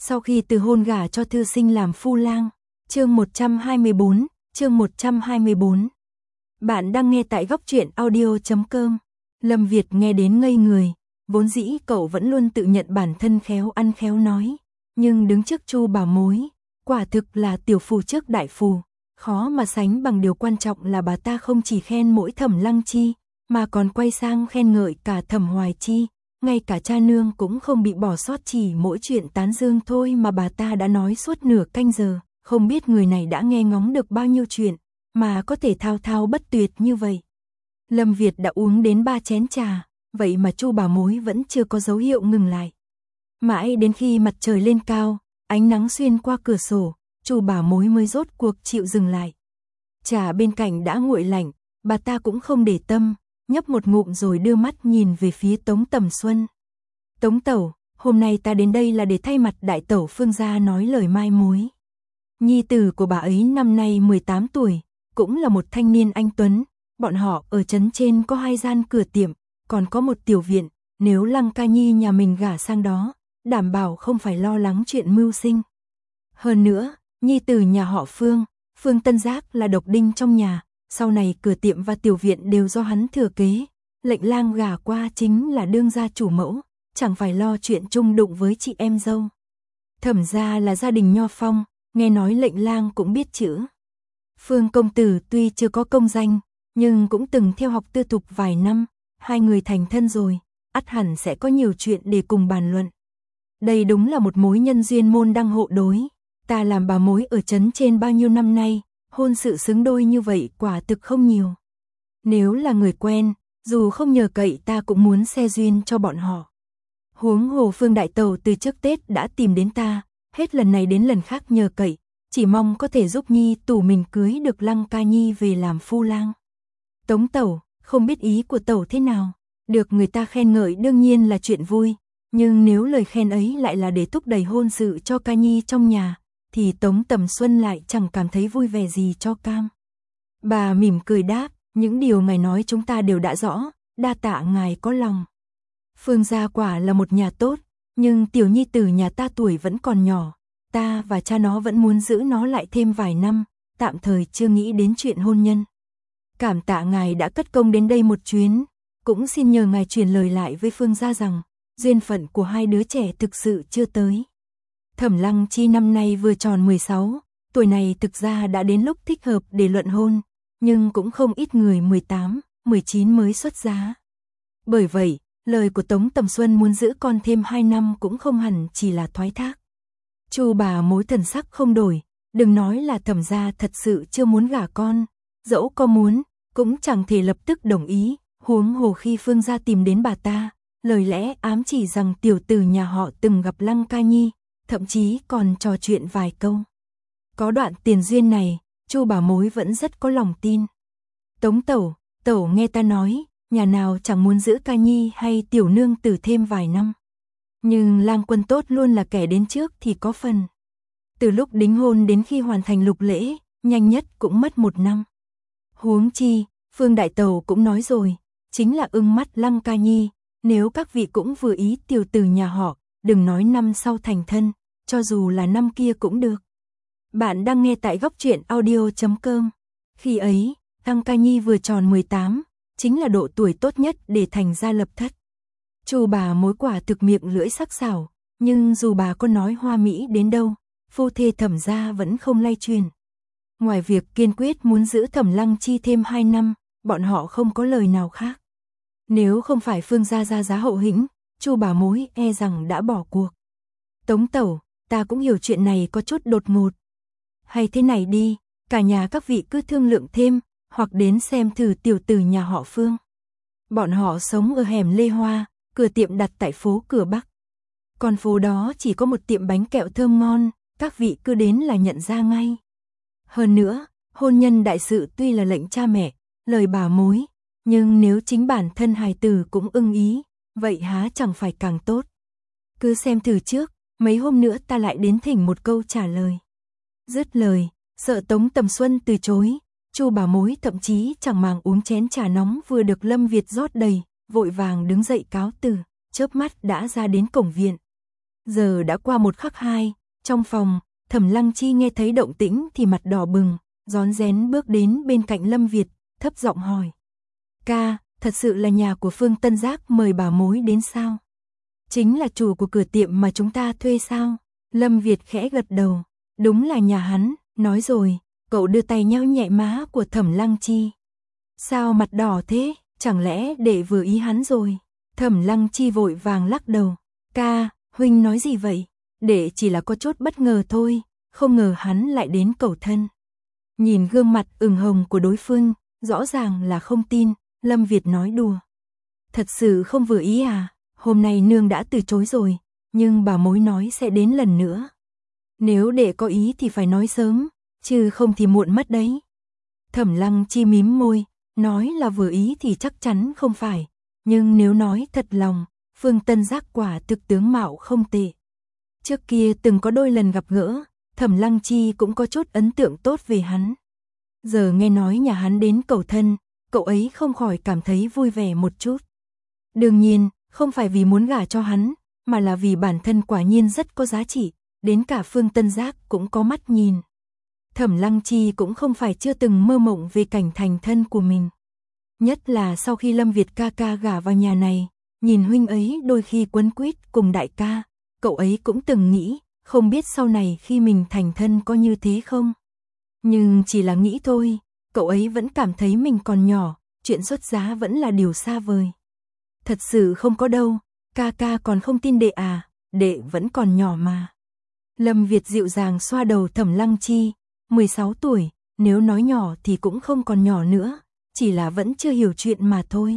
Sau khi từ hôn gả cho thư sinh làm phu lang. Chương 124. Bạn đang nghe tại góc truyện audio.com. Lâm Việt nghe đến ngây người, vốn dĩ cậu vẫn luôn tự nhận bản thân khéo ăn khéo nói, nhưng đứng trước Chu Bảo Mối, quả thực là tiểu phù trước đại phù, khó mà sánh bằng. Điều quan trọng là bà ta không chỉ khen mỗi Thẩm Lăng Chi, mà còn quay sang khen ngợi cả Thẩm Hoài Chi, ngay cả cha nương cũng không bị bỏ sót. Chỉ mỗi chuyện tán dương thôi mà bà ta đã nói suốt nửa canh giờ, không biết người này đã nghe ngóng được bao nhiêu chuyện, mà có thể thao thao bất tuyệt như vậy. Lâm Việt đã uống đến 3 chén trà, vậy mà Chu Bảo Mối vẫn chưa có dấu hiệu ngừng lại. Mãi đến khi mặt trời lên cao, ánh nắng xuyên qua cửa sổ, Chu Bảo Mối mới rốt cuộc chịu dừng lại. Trà bên cạnh đã nguội lạnh, bà ta cũng không để tâm, nhấp một ngụm rồi đưa mắt nhìn về phía Tống Tầm Xuân. Tống tẩu, hôm nay ta đến đây là để thay mặt đại tẩu Phương gia nói lời mai mối. Nhi tử của bà ấy năm nay 18 tuổi, cũng là một thanh niên anh tuấn. Bọn họ ở trấn trên có 2 gian cửa tiệm, còn có một tiểu viện. Nếu Lăng Ca Nhi nhà mình gả sang đó, đảm bảo không phải lo lắng chuyện mưu sinh. Hơn nữa, nhi tử nhà họ Phương, Phương Tân Giác là độc đinh trong nhà, sau này cửa tiệm và tiểu viện đều do hắn thừa kế. Lệnh lang gả qua chính là đương gia chủ mẫu, chẳng phải lo chuyện chung đụng với chị em dâu. Thẩm gia là gia đình nho phong, nghe nói lệnh lang cũng biết chữ. Phương công tử tuy chưa có công danh, nhưng cũng từng theo học tư thục vài năm, 2 người thành thân rồi, ắt hẳn sẽ có nhiều chuyện để cùng bàn luận. Đây đúng là một mối nhân duyên môn đăng hộ đối. Ta làm bà mối ở trấn trên bao nhiêu năm nay, hôn sự xứng đôi như vậy quả thực không nhiều. Nếu là người quen, dù không nhờ cậy ta cũng muốn xe duyên cho bọn họ. Huống hồ Phương đại tẩu từ trước Tết đã tìm đến ta, hết lần này đến lần khác nhờ cậy, chỉ mong có thể giúp nhi tủ mình cưới được Lăng Ca Nhi về làm phu lang. Tống tẩu, không biết ý của tẩu thế nào, được người ta khen ngợi đương nhiên là chuyện vui, nhưng nếu lời khen ấy lại là để thúc đẩy hôn sự cho Ca Nhi trong nhà, thì Tống Tầm Xuân lại chẳng cảm thấy vui vẻ gì cho cam. Bà mỉm cười đáp, những điều ngài nói chúng ta đều đã rõ, đa tạ ngài có lòng. Phương gia quả là một nhà tốt, nhưng tiểu nhi tử nhà ta tuổi vẫn còn nhỏ, ta và cha nó vẫn muốn giữ nó lại thêm vài năm, tạm thời chưa nghĩ đến chuyện hôn nhân. Cảm tạ ngài đã cất công đến đây một chuyến, cũng xin nhờ ngài truyền lời lại với Phương gia rằng, duyên phận của 2 đứa trẻ thực sự chưa tới. Thẩm Lăng Chi năm nay vừa tròn 16, tuổi này thực ra đã đến lúc thích hợp để luận hôn, nhưng cũng không ít người 18, 19 mới xuất giá. Bởi vậy, lời của Tống Tầm Xuân muốn giữ con thêm 2 năm cũng không hẳn chỉ là thoái thác. Chu bà mối thần sắc không đổi, đừng nói là Thẩm gia thật sự chưa muốn gả con, dẫu có muốn, cũng chẳng thể lập tức đồng ý, huống hồ khi Phương gia tìm đến bà ta, lời lẽ ám chỉ rằng tiểu tử nhà họ từng gặp Lăng Ca Nhi, thậm chí còn trò chuyện vài câu. Có đoạn tiền duyên này, Chu bà mối vẫn rất có lòng tin. Tống tẩu, tẩu nghe ta nói, nhà nào chẳng muốn giữ Ca Nhi hay tiểu nương tử thêm vài năm. Nhưng Lang Quân tốt luôn là kẻ đến trước thì có phần. Từ lúc đính hôn đến khi hoàn thành lục lễ, nhanh nhất cũng mất 1 năm. Huống chi, Phương đại tẩu cũng nói rồi, chính là ưng mắt Lăng Ca Nhi, nếu các vị cũng vừa ý tiểu tử nhà họ, đừng nói năm sau thành thân, cho dù là năm kia cũng được. Bạn đang nghe tại góc truyện audio.com. Khi ấy, Lăng Ca Nhi vừa tròn 18, chính là độ tuổi tốt nhất để thành gia lập thất. Chu bà mối quả thực miệng lưỡi sắc sảo, nhưng dù bà có nói hoa mỹ đến đâu, phu thê Thẩm gia vẫn không lay truyền. Ngoài việc kiên quyết muốn giữ Thẩm Lăng Chi thêm 2 năm, bọn họ không có lời nào khác. Nếu không phải Phương gia ra giá hậu hĩnh, Chu bà mối e rằng đã bỏ cuộc. Tống tẩu, ta cũng hiểu chuyện này có chút đột ngột. Hay thế này đi, cả nhà các vị cứ thương lượng thêm, hoặc đến xem thử tiểu tử nhà họ Phương. Bọn họ sống ở hẻm Lê Hoa, cửa tiệm đặt tại phố Cửa Bắc. Còn phố đó chỉ có một tiệm bánh kẹo thơm ngon, các vị cứ đến là nhận ra ngay. Hơn nữa, hôn nhân đại sự tuy là lệnh cha mẹ, lời bà mối, nhưng nếu chính bản thân hài tử cũng ưng ý, vậy há chẳng phải càng tốt. Cứ xem thử trước, mấy hôm nữa ta lại đến thỉnh một câu trả lời. Dứt lời, sợ Tống Tầm Xuân từ chối, Chu bà mối thậm chí chẳng màng uống chén trà nóng vừa được Lâm Việt rót đầy, vội vàng đứng dậy cáo từ, chớp mắt đã ra đến cổng viện. Giờ đã qua một khắc hai, trong phòng, Thẩm Lăng Chi nghe thấy động tĩnh thì mặt đỏ bừng, rón rén bước đến bên cạnh Lâm Việt, thấp giọng hỏi. Ca, thật sự là nhà của Phương Tân Giác mời bà mối đến sao? Chính là chủ của cửa tiệm mà chúng ta thuê sao? Lâm Việt khẽ gật đầu, đúng là nhà hắn, nói rồi, cậu đưa tay nhéo nhẹ má của Thẩm Lăng Chi. Sao mặt đỏ thế, chẳng lẽ để vừa ý hắn rồi? Thẩm Lăng Chi vội vàng lắc đầu, ca, huynh nói gì vậy? Để chỉ là có chút bất ngờ thôi, không ngờ hắn lại đến cầu thân. Nhìn gương mặt ửng hồng của đối phương, rõ ràng là không tin, Lâm Việt nói đùa. Thật sự không vừa ý à, hôm nay nương đã từ chối rồi, nhưng bà mối nói sẽ đến lần nữa. Nếu để có ý thì phải nói sớm, chứ không thì muộn mất đấy. Thẩm Lăng Chi mím môi, nói là vừa ý thì chắc chắn không phải, nhưng nếu nói thật lòng, Phương Tân Giác quả thực tướng mạo không tệ. Trước kia từng có đôi lần gặp gỡ, Thẩm Lăng Chi cũng có chút ấn tượng tốt về hắn. Giờ nghe nói nhà hắn đến cầu thân, cậu ấy không khỏi cảm thấy vui vẻ một chút. Đương nhiên, không phải vì muốn gả cho hắn, mà là vì bản thân quả nhiên rất có giá trị, đến cả Phương Tân Giác cũng có mắt nhìn. Thẩm Lăng Chi cũng không phải chưa từng mơ mộng về cảnh thành thân của mình. Nhất là sau khi Lâm Việt ca ca gả vào nhà này, nhìn huynh ấy đôi khi quấn quýt cùng đại ca, cậu ấy cũng từng nghĩ, không biết sau này khi mình thành thân có như thế không. Nhưng chỉ là nghĩ thôi, cậu ấy vẫn cảm thấy mình còn nhỏ, chuyện xuất giá vẫn là điều xa vời. Thật sự không có đâu, ca ca còn không tin đệ à, đệ vẫn còn nhỏ mà. Lâm Việt dịu dàng xoa đầu Thẩm Lăng Chi, 16 tuổi, nếu nói nhỏ thì cũng không còn nhỏ nữa, chỉ là vẫn chưa hiểu chuyện mà thôi.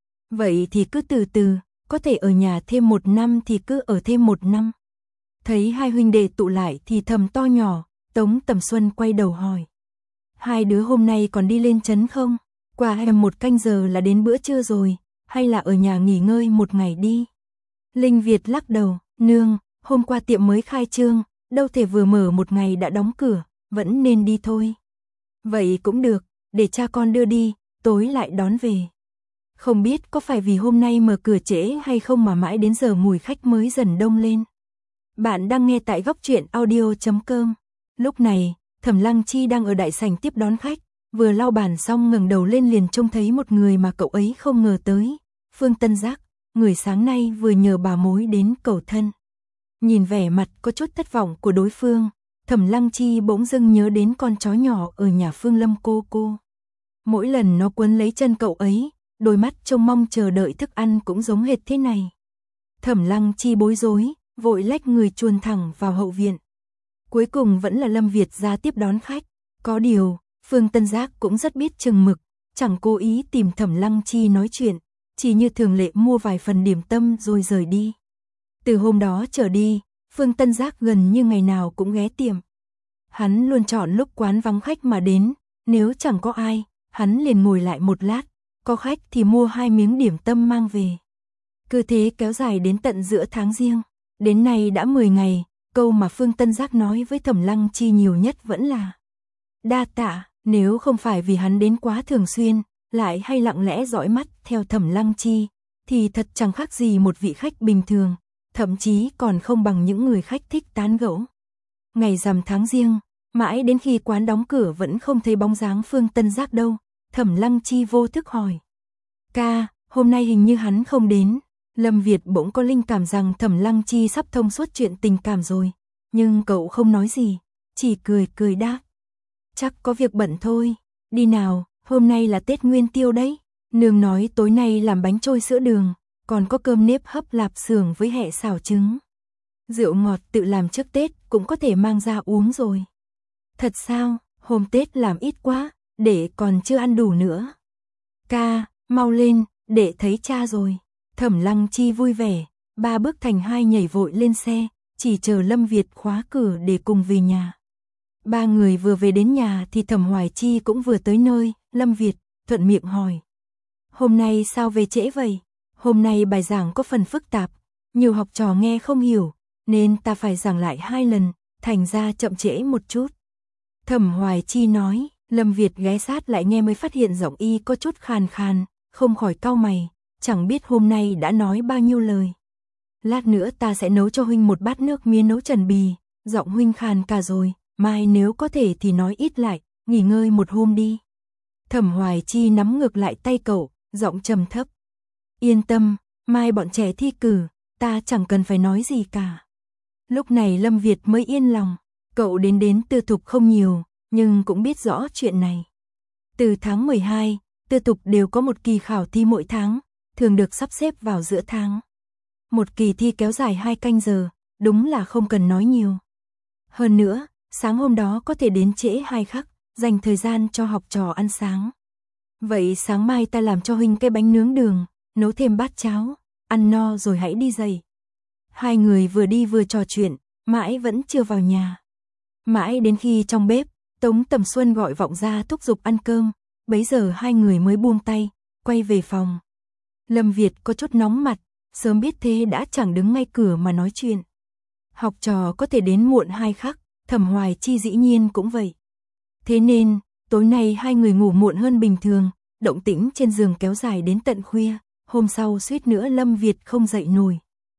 Vậy thì cứ từ từ, có thể ở nhà thêm 1 năm thì cứ ở thêm 1 năm. Thấy hai huynh đệ tụ lại thì thầm to nhỏ, Tống Tầm Xuân quay đầu hỏi. Hai đứa hôm nay còn đi lên trấn không? Qua em 1 canh giờ là đến bữa trưa rồi, hay là ở nhà nghỉ ngơi 1 ngày đi? Linh Việt lắc đầu, nương, hôm qua tiệm mới khai trương, đâu thể vừa mở 1 ngày đã đóng cửa, vẫn nên đi thôi. Vậy cũng được, để cha con đưa đi, tối lại đón về. Không biết có phải vì hôm nay mở cửa trễ hay không mà mãi đến giờ mùi khách mới dần đông lên. Bạn đang nghe tại góc truyện audio.com. Lúc này, Thẩm Lăng Chi đang ở đại sảnh tiếp đón khách, vừa lau bàn xong ngẩng đầu lên liền trông thấy một người mà cậu ấy không ngờ tới, Phương Tân Giác, người sáng nay vừa nhờ bà mối đến cầu thân. Nhìn vẻ mặt có chút thất vọng của đối phương, Thẩm Lăng Chi bỗng dưng nhớ đến con chó nhỏ ở nhà Phương Lâm cô. Mỗi lần nó quấn lấy chân cậu ấy, đôi mắt trông mong chờ đợi thức ăn cũng giống hệt thế này. Thẩm Lăng Chi bối rối, vội lách người chuồn thẳng vào hậu viện. Cuối cùng vẫn là Lâm Việt ra tiếp đón khách. Có điều, Phương Tân Giác cũng rất biết chừng mực, chẳng cố ý tìm Thẩm Lăng Chi nói chuyện, chỉ như thường lệ mua vài phần điểm tâm rồi rời đi. Từ hôm đó trở đi, Phương Tân Giác gần như ngày nào cũng ghé tiệm. Hắn luôn chọn lúc quán vắng khách mà đến, nếu chẳng có ai, hắn liền ngồi lại một lát, có khách thì mua 2 miếng điểm tâm mang về. Cứ thế kéo dài đến tận giữa tháng Giêng, đến nay đã 10 ngày, câu mà Phương Tân Giác nói với Thẩm Lăng Chi nhiều nhất vẫn là đa tạ, nếu không phải vì hắn đến quá thường xuyên, lại hay lặng lẽ dõi mắt theo Thẩm Lăng Chi, thì thật chẳng khác gì một vị khách bình thường, thậm chí còn không bằng những người khách thích tán gẫu. Ngày rằm tháng Giêng, mãi đến khi quán đóng cửa vẫn không thấy bóng dáng Phương Tân Giác đâu, Thẩm Lăng Chi vô thức hỏi. Ca, hôm nay hình như hắn không đến. Lâm Việt bỗng có linh cảm rằng Thẩm Lăng Chi sắp thông suốt chuyện tình cảm rồi, nhưng cậu không nói gì, chỉ cười đáp. Chắc có việc bận thôi, đi nào, hôm nay là Tết Nguyên Tiêu đấy. Nương nói tối nay làm bánh trôi sữa đường, còn có cơm nếp hấp lạp xưởng với hẹ xào trứng. Rượu ngọt tự làm trước Tết cũng có thể mang ra uống rồi. Thật sao, hôm Tết làm ít quá, để còn chưa ăn đủ nữa. Ca, mau lên, để thấy cha rồi. Thẩm Lăng Chi vui vẻ, 3 bước thành 2 nhảy vội lên xe, chỉ chờ Lâm Việt khóa cửa để cùng về nhà. 3 người vừa về đến nhà thì Thẩm Hoài Chi cũng vừa tới nơi, Lâm Việt thuận miệng hỏi. Hôm nay sao về trễ vậy? Hôm nay bài giảng có phần phức tạp, nhiều học trò nghe không hiểu, nên ta phải giảng lại 2 lần, thành ra chậm trễ một chút. Thẩm Hoài Chi nói, Lâm Việt ghé sát lại nghe mới phát hiện giọng y có chút khàn khàn, không khỏi cau mày, chẳng biết hôm nay đã nói bao nhiêu lời. Lát nữa ta sẽ nấu cho huynh một bát nước miến nấu trần bì, giọng huynh khàn cả rồi, mai nếu có thể thì nói ít lại, nghỉ ngơi một hôm đi. Thẩm Hoài Chi nắm ngược lại tay cậu, giọng trầm thấp. Yên tâm, mai bọn trẻ thi cử, ta chẳng cần phải nói gì cả. Lúc này Lâm Việt mới yên lòng, cậu đến tư thục không nhiều, nhưng cũng biết rõ chuyện này. Từ tháng 12, tư thục đều có một kỳ khảo thi mỗi tháng, thường được sắp xếp vào giữa tháng. Một kỳ thi kéo dài 2 canh giờ, đúng là không cần nói nhiều. Hơn nữa, sáng hôm đó có thể đến trễ 2 khắc, dành thời gian cho học trò ăn sáng. Vậy sáng mai ta làm cho huynh cái bánh nướng đường, nấu thêm bát cháo, ăn no rồi hãy đi dậy. Hai người vừa đi vừa trò chuyện, mãi vẫn chưa vào nhà. Mãi đến khi trong bếp, Tống Tầm Xuân gọi vọng ra thúc giục ăn cơm, bấy giờ hai người mới buông tay, quay về phòng. Lâm Việt có chút nóng mặt, sớm biết thế đã chẳng đứng ngay cửa mà nói chuyện. Học trò có thể đến muộn 2 khắc, Thẩm Hoài Chi dĩ nhiên cũng vậy. Thế nên, tối nay hai người ngủ muộn hơn bình thường, động tĩnh trên giường kéo dài đến tận khuya, hôm sau suýt nữa Lâm Việt không dậy nổi.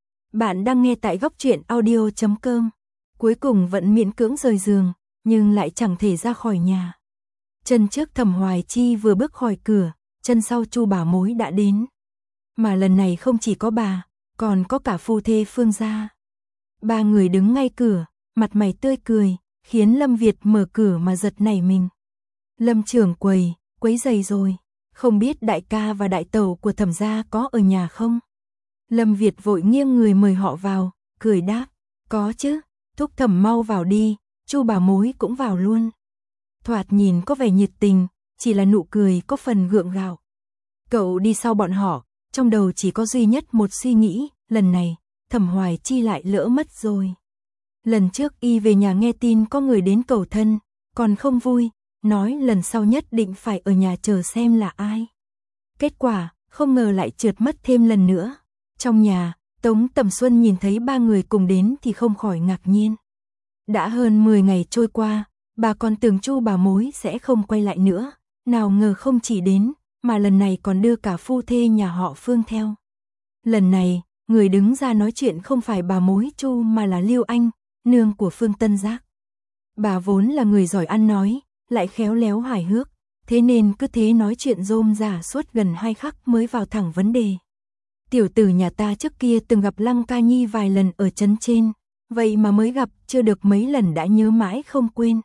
Bạn đang nghe tại Góc Truyện Audio.com. Cuối cùng vẫn miễn cưỡng rời giường, nhưng lại chẳng thể ra khỏi nhà. Chân trước Thẩm Hoài Chi vừa bước khỏi cửa, chân sau Chu Bảo Mối đã đến. Mà lần này không chỉ có bà, còn có cả phu thê Phương gia. Ba người đứng ngay cửa, mặt mày tươi cười, khiến Lâm Việt mở cửa mà giật nảy mình. Lâm trưởng quấy rầy rồi, không biết đại ca và đại tẩu của Thẩm gia có ở nhà không? Lâm Việt vội nghiêng người mời họ vào, cười đáp, có chứ, thúc Thẩm mau vào đi, Chu Bảo Mối cũng vào luôn. Thoạt nhìn có vẻ nhiệt tình, chỉ là nụ cười có phần gượng gạo. Cậu đi sau bọn họ, trong đầu chỉ có duy nhất một suy nghĩ, lần này, Thẩm Hoài Chi lại lỡ mất rồi. Lần trước y về nhà nghe tin có người đến cầu thân, còn không vui, nói lần sau nhất định phải ở nhà chờ xem là ai. Kết quả, không ngờ lại trượt mất thêm lần nữa. Trong nhà, Tống Tầm Xuân nhìn thấy ba người cùng đến thì không khỏi ngạc nhiên. Đã hơn 10 ngày trôi qua, bà còn tưởng Chu Bảo Mối sẽ không quay lại nữa, nào ngờ không chỉ đến, mà lần này còn đưa cả phu thê nhà họ Phương theo. Lần này, người đứng ra nói chuyện không phải bà Mối Chu mà là Lưu Anh, nương của Phương Tân Giác. Bà vốn là người giỏi ăn nói, lại khéo léo hài hước, thế nên cứ thế nói chuyện rôm rả suốt gần 2 khắc mới vào thẳng vấn đề. Tiểu tử nhà ta trước kia từng gặp Lăng Ca Nhi vài lần ở trấn trên, vậy mà mới gặp chưa được mấy lần đã nhớ mãi không quên.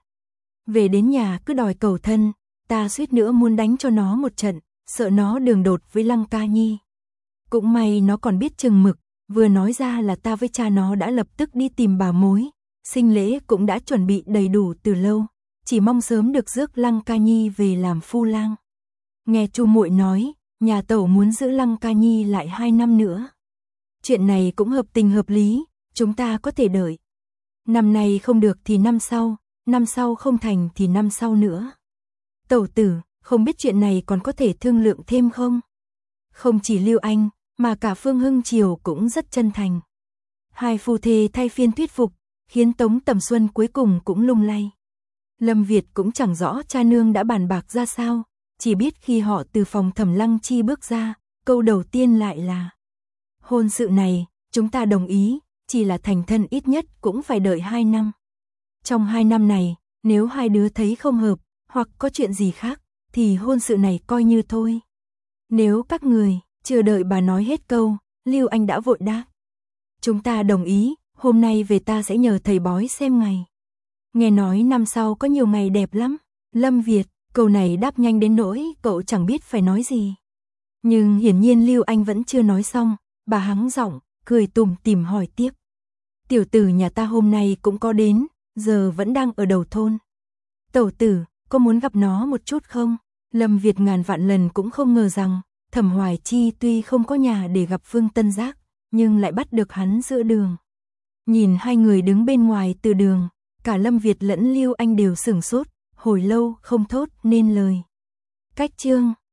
Về đến nhà cứ đòi cầu thân, ta suýt nữa muốn đánh cho nó một trận, sợ nó đường đột với Lăng Ca Nhi. Cũng may nó còn biết chừng mực, vừa nói ra là ta với cha nó đã lập tức đi tìm bà Mối, sinh lễ cũng đã chuẩn bị đầy đủ từ lâu, chỉ mong sớm được rước Lăng Ca Nhi về làm phu lang. Nghe Chu muội nói, nhà tẩu muốn giữ Lăng Ca Nhi lại 2 năm nữa. Chuyện này cũng hợp tình hợp lý, chúng ta có thể đợi. Năm nay không được thì năm sau không thành thì năm sau nữa. Tẩu tử, không biết chuyện này còn có thể thương lượng thêm không? Không chỉ Lưu Anh, mà cả Phương Hưng Triều cũng rất chân thành. Hai phu thê thay phiên thuyết phục, khiến Tống Tầm Xuân cuối cùng cũng lung lay. Lâm Việt cũng chẳng rõ cha nương đã bàn bạc ra sao, chỉ biết khi họ từ phòng Thẩm Lăng Chi bước ra, câu đầu tiên lại là: hôn sự này, chúng ta đồng ý, chỉ là thành thân ít nhất cũng phải đợi 2 năm. Trong 2 năm này, nếu hai đứa thấy không hợp, hoặc có chuyện gì khác, thì hôn sự này coi như thôi. Nếu các người, chưa đợi bà nói hết câu, Lưu Anh đã vội đáp: chúng ta đồng ý, hôm nay về ta sẽ nhờ thầy bói xem ngày. Nghe nói năm sau có nhiều ngày đẹp lắm. Lâm Việt, câu này đáp nhanh đến nỗi cậu chẳng biết phải nói gì. Nhưng hiển nhiên Lưu Anh vẫn chưa nói xong, bà hắng giọng, cười tủm tỉm hỏi tiếp: tiểu tử nhà ta hôm nay cũng có đến, giờ vẫn đang ở đầu thôn. Tẩu tử, có muốn gặp nó một chút không? Lâm Việt ngàn vạn lần cũng không ngờ rằng Thẩm Hoài Chi tuy không có nhà để gặp Phương Tân Giác, nhưng lại bắt được hắn giữa đường. Nhìn hai người đứng bên ngoài từ đường, cả Lâm Việt lẫn Lưu Anh đều sửng sốt, hồi lâu không thốt nên lời. Cách chương